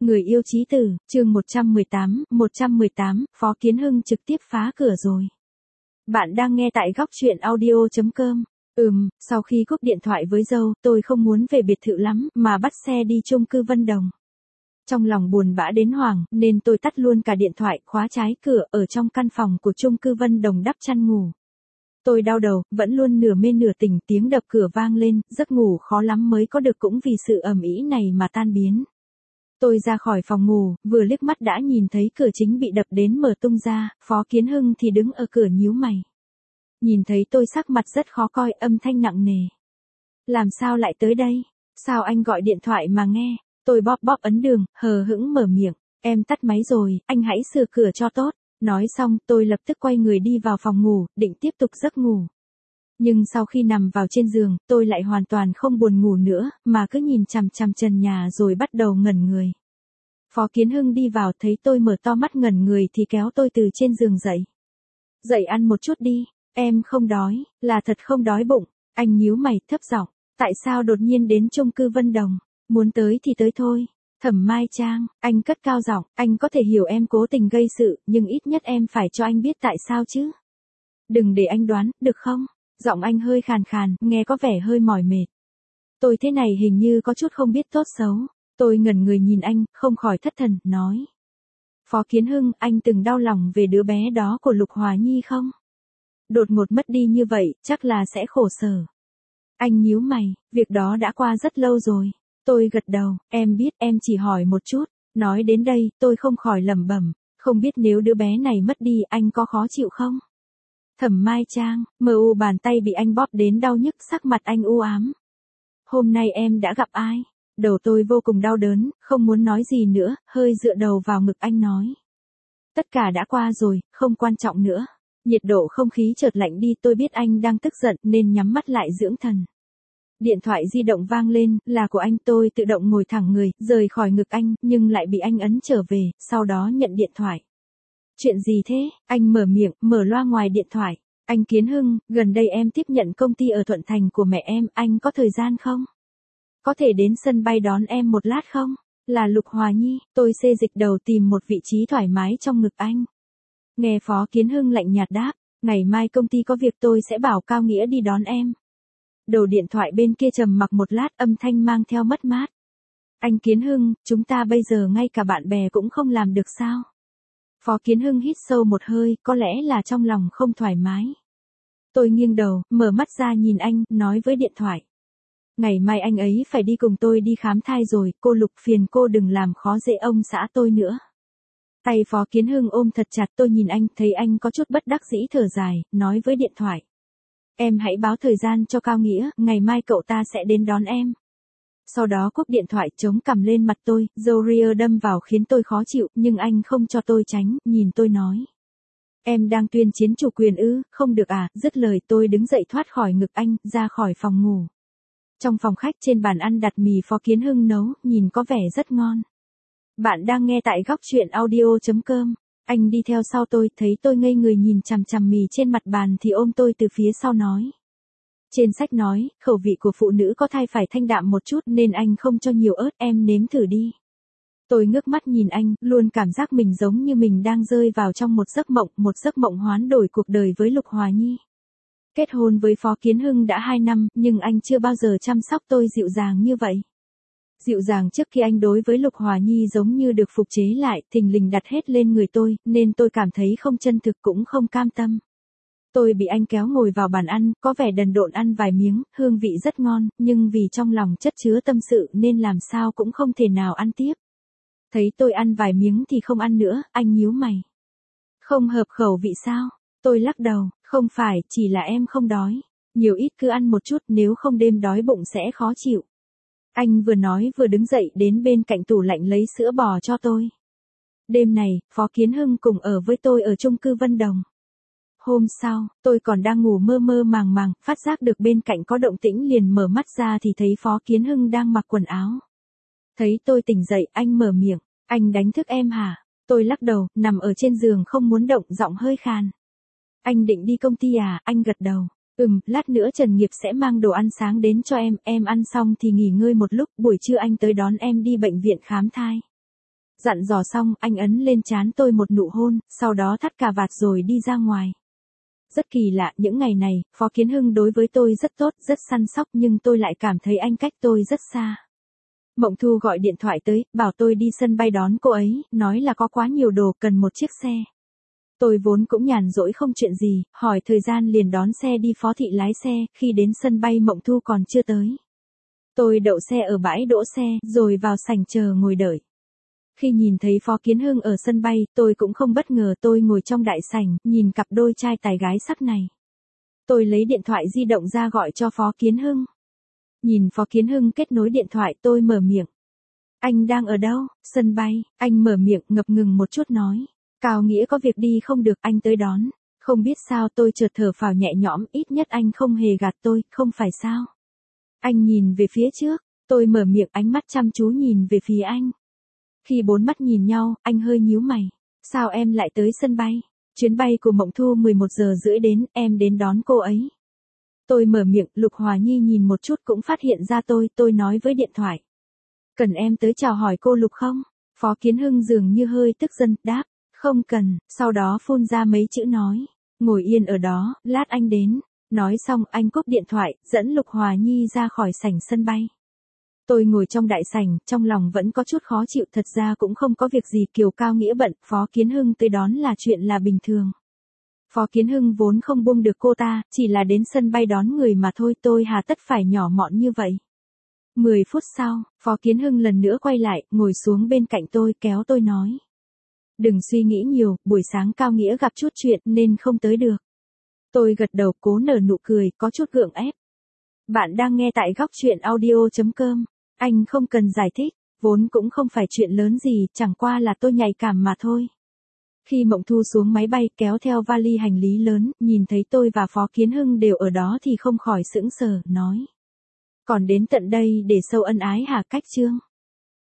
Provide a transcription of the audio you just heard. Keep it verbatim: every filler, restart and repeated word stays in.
Người yêu chí tử, chương một trăm mười tám, một trăm mười tám, Phó Kiến Hưng trực tiếp phá cửa rồi. Bạn đang nghe tại góc truyện audio chấm com. Ừm, sau khi cúp điện thoại với dâu, tôi không muốn về biệt thự lắm, mà bắt xe đi chung cư Vân Đồng. Trong lòng buồn bã đến hoảng, nên tôi tắt luôn cả điện thoại, khóa trái cửa, ở trong căn phòng của chung cư Vân Đồng đắp chăn ngủ. Tôi đau đầu, vẫn luôn nửa mê nửa tỉnh, tiếng đập cửa vang lên, giấc ngủ khó lắm mới có được cũng vì sự ầm ĩ này mà tan biến. Tôi ra khỏi phòng ngủ, vừa liếc mắt đã nhìn thấy cửa chính bị đập đến mở tung ra, Phó Kiến Hưng thì đứng ở cửa nhíu mày. Nhìn thấy tôi sắc mặt rất khó coi, âm thanh nặng nề. Làm sao lại tới đây? Sao anh gọi điện thoại mà nghe? Tôi bóp bóp ấn đường, hờ hững mở miệng. Em tắt máy rồi, anh hãy sửa cửa cho tốt. Nói xong, tôi lập tức quay người đi vào phòng ngủ, định tiếp tục giấc ngủ. Nhưng sau khi nằm vào trên giường, tôi lại hoàn toàn không buồn ngủ nữa, mà cứ nhìn chằm chằm trần nhà rồi bắt đầu ngẩn người. Phó Kiến Hưng đi vào thấy tôi mở to mắt ngẩn người thì kéo tôi từ trên giường dậy. Dậy ăn một chút đi, em không đói, là thật không đói bụng. Anh nhíu mày thấp giọng, tại sao đột nhiên đến chung cư Vân Đồng, muốn tới thì tới thôi. Thẩm Mai Trang, anh cất cao giọng, anh có thể hiểu em cố tình gây sự, nhưng ít nhất em phải cho anh biết tại sao chứ. Đừng để anh đoán, được không? Giọng anh hơi khàn khàn, nghe có vẻ hơi mỏi mệt. Tôi thế này hình như có chút không biết tốt xấu. Tôi ngẩn người nhìn anh, không khỏi thất thần, nói. Phó Kiến Hưng, anh từng đau lòng về đứa bé đó của Lục Hòa Nhi không? Đột ngột mất đi như vậy, chắc là sẽ khổ sở. Anh nhíu mày, việc đó đã qua rất lâu rồi. Tôi gật đầu, em biết, em chỉ hỏi một chút. Nói đến đây, tôi không khỏi lẩm bẩm, không biết nếu đứa bé này mất đi, anh có khó chịu không? Thẩm Mai Trang, mờ u bàn tay bị anh bóp đến đau nhức, sắc mặt anh u ám. Hôm nay em đã gặp ai? Đầu tôi vô cùng đau đớn, không muốn nói gì nữa, hơi dựa đầu vào ngực anh nói. Tất cả đã qua rồi, không quan trọng nữa. Nhiệt độ không khí chợt lạnh đi, tôi biết anh đang tức giận nên nhắm mắt lại dưỡng thần. Điện thoại di động vang lên, là của anh. Tôi tự động ngồi thẳng người, rời khỏi ngực anh, nhưng lại bị anh ấn trở về, sau đó nhận điện thoại. Chuyện gì thế? Anh mở miệng, mở loa ngoài điện thoại. Anh Kiến Hưng, gần đây em tiếp nhận công ty ở Thuận Thành của mẹ em, anh có thời gian không? Có thể đến sân bay đón em một lát không? Là Lục Hòa Nhi. Tôi xê dịch đầu tìm một vị trí thoải mái trong ngực anh. Nghe Phó Kiến Hưng lạnh nhạt đáp, ngày mai công ty có việc tôi sẽ bảo Cao Nghĩa đi đón em. Đầu điện thoại bên kia trầm mặc một lát, âm thanh mang theo mất mát. Anh Kiến Hưng, chúng ta bây giờ ngay cả bạn bè cũng không làm được sao? Phó Kiến Hưng hít sâu một hơi, có lẽ là trong lòng không thoải mái. Tôi nghiêng đầu, mở mắt ra nhìn anh, nói với điện thoại. Ngày mai anh ấy phải đi cùng tôi đi khám thai rồi, cô Lục phiền cô đừng làm khó dễ ông xã tôi nữa. Tay Phó Kiến Hưng ôm thật chặt, tôi nhìn anh, thấy anh có chút bất đắc dĩ thở dài, nói với điện thoại. Em hãy báo thời gian cho Cao Nghĩa, ngày mai cậu ta sẽ đến đón em. Sau đó cúp điện thoại, chống cằm lên mặt tôi, dâu ria đâm vào khiến tôi khó chịu, nhưng anh không cho tôi tránh, nhìn tôi nói. Em đang tuyên chiến chủ quyền ư, không được à, dứt lời tôi đứng dậy thoát khỏi ngực anh, ra khỏi phòng ngủ. Trong phòng khách trên bàn ăn đặt mì Phó Kiến Hưng nấu, nhìn có vẻ rất ngon. Bạn đang nghe tại góc truyện audio chấm com. Anh đi theo sau tôi, thấy tôi ngây người nhìn chằm chằm mì trên mặt bàn thì ôm tôi từ phía sau nói. Trên sách nói, khẩu vị của phụ nữ có thai phải thanh đạm một chút nên anh không cho nhiều ớt, em nếm thử đi. Tôi ngước mắt nhìn anh, luôn cảm giác mình giống như mình đang rơi vào trong một giấc mộng, một giấc mộng hoán đổi cuộc đời với Lục Hòa Nhi. Kết hôn với Phó Kiến Hưng đã hai năm, nhưng anh chưa bao giờ chăm sóc tôi dịu dàng như vậy. Dịu dàng trước khi anh đối với Lục Hòa Nhi giống như được phục chế lại, thình lình đặt hết lên người tôi, nên tôi cảm thấy không chân thực cũng không cam tâm. Tôi bị anh kéo ngồi vào bàn ăn, có vẻ đần độn ăn vài miếng, hương vị rất ngon, nhưng vì trong lòng chất chứa tâm sự nên làm sao cũng không thể nào ăn tiếp. Thấy tôi ăn vài miếng thì không ăn nữa, anh nhíu mày. Không hợp khẩu vị sao? Tôi lắc đầu, không phải, chỉ là em không đói. Nhiều ít cứ ăn một chút, nếu không đêm đói bụng sẽ khó chịu. Anh vừa nói vừa đứng dậy đến bên cạnh tủ lạnh lấy sữa bò cho tôi. Đêm này, Phó Kiến Hưng cùng ở với tôi ở chung cư Vân Đồng. Hôm sau, tôi còn đang ngủ mơ mơ màng màng, phát giác được bên cạnh có động tĩnh liền mở mắt ra thì thấy Phó Kiến Hưng đang mặc quần áo. Thấy tôi tỉnh dậy, anh mở miệng, anh đánh thức em hả? Tôi lắc đầu, nằm ở trên giường không muốn động, giọng hơi khàn. Anh định đi công ty à? Anh gật đầu. Ừm, lát nữa Trần Nghiệp sẽ mang đồ ăn sáng đến cho em, em ăn xong thì nghỉ ngơi một lúc, buổi trưa anh tới đón em đi bệnh viện khám thai. Dặn dò xong, anh ấn lên trán tôi một nụ hôn, sau đó thắt cà vạt rồi đi ra ngoài. Rất kỳ lạ, những ngày này, Phó Kiến Hưng đối với tôi rất tốt, rất săn sóc nhưng tôi lại cảm thấy anh cách tôi rất xa. Mộng Thu gọi điện thoại tới, bảo tôi đi sân bay đón cô ấy, nói là có quá nhiều đồ cần một chiếc xe. Tôi vốn cũng nhàn rỗi không chuyện gì, hỏi thời gian liền đón xe đi. Phó Thị lái xe, khi đến sân bay Mộng Thu còn chưa tới. Tôi đậu xe ở bãi đỗ xe, rồi vào sảnh chờ ngồi đợi. Khi nhìn thấy Phó Kiến Hưng ở sân bay, tôi cũng không bất ngờ. Tôi ngồi trong đại sảnh, nhìn cặp đôi trai tài gái sắc này. Tôi lấy điện thoại di động ra gọi cho Phó Kiến Hưng. Nhìn Phó Kiến Hưng kết nối điện thoại, tôi mở miệng. Anh đang ở đâu? Sân bay. Anh mở miệng ngập ngừng một chút nói. Cao Nghĩa có việc đi không được, anh tới đón. Không biết sao tôi chợt thở phào nhẹ nhõm, ít nhất anh không hề gạt tôi, không phải sao? Anh nhìn về phía trước, tôi mở miệng, ánh mắt chăm chú nhìn về phía anh. Khi bốn mắt nhìn nhau, anh hơi nhíu mày. Sao em lại tới sân bay? Chuyến bay của Mộng Thu mười một giờ rưỡi đến, em đến đón cô ấy. Tôi mở miệng, Lục Hòa Nhi nhìn một chút cũng phát hiện ra tôi, tôi nói với điện thoại. Cần em tới chào hỏi cô Lục không? Phó Kiến Hưng dường như hơi tức giận, đáp. Không cần, sau đó phun ra mấy chữ nói. Ngồi yên ở đó, lát anh đến. Nói xong, anh cúp điện thoại, dẫn Lục Hòa Nhi ra khỏi sảnh sân bay. Tôi ngồi trong đại sảnh, trong lòng vẫn có chút khó chịu, thật ra cũng không có việc gì, Kiều Cao Nghĩa bận, Phó Kiến Hưng tới đón là chuyện là bình thường. Phó Kiến Hưng vốn không buông được cô ta, chỉ là đến sân bay đón người mà thôi, tôi hà tất phải nhỏ mọn như vậy. Mười phút sau, Phó Kiến Hưng lần nữa quay lại, ngồi xuống bên cạnh tôi, kéo tôi nói. Đừng suy nghĩ nhiều, buổi sáng Cao Nghĩa gặp chút chuyện nên không tới được. Tôi gật đầu, cố nở nụ cười, có chút gượng ép. Bạn đang nghe tại góc truyện audio chấm com. Anh không cần giải thích, vốn cũng không phải chuyện lớn gì, chẳng qua là tôi nhạy cảm mà thôi. Khi Mộng Thu xuống máy bay kéo theo vali hành lý lớn, nhìn thấy tôi và Phó Kiến Hưng đều ở đó thì không khỏi sững sờ, nói. Còn đến tận đây để sâu ân ái hả? Cách chương.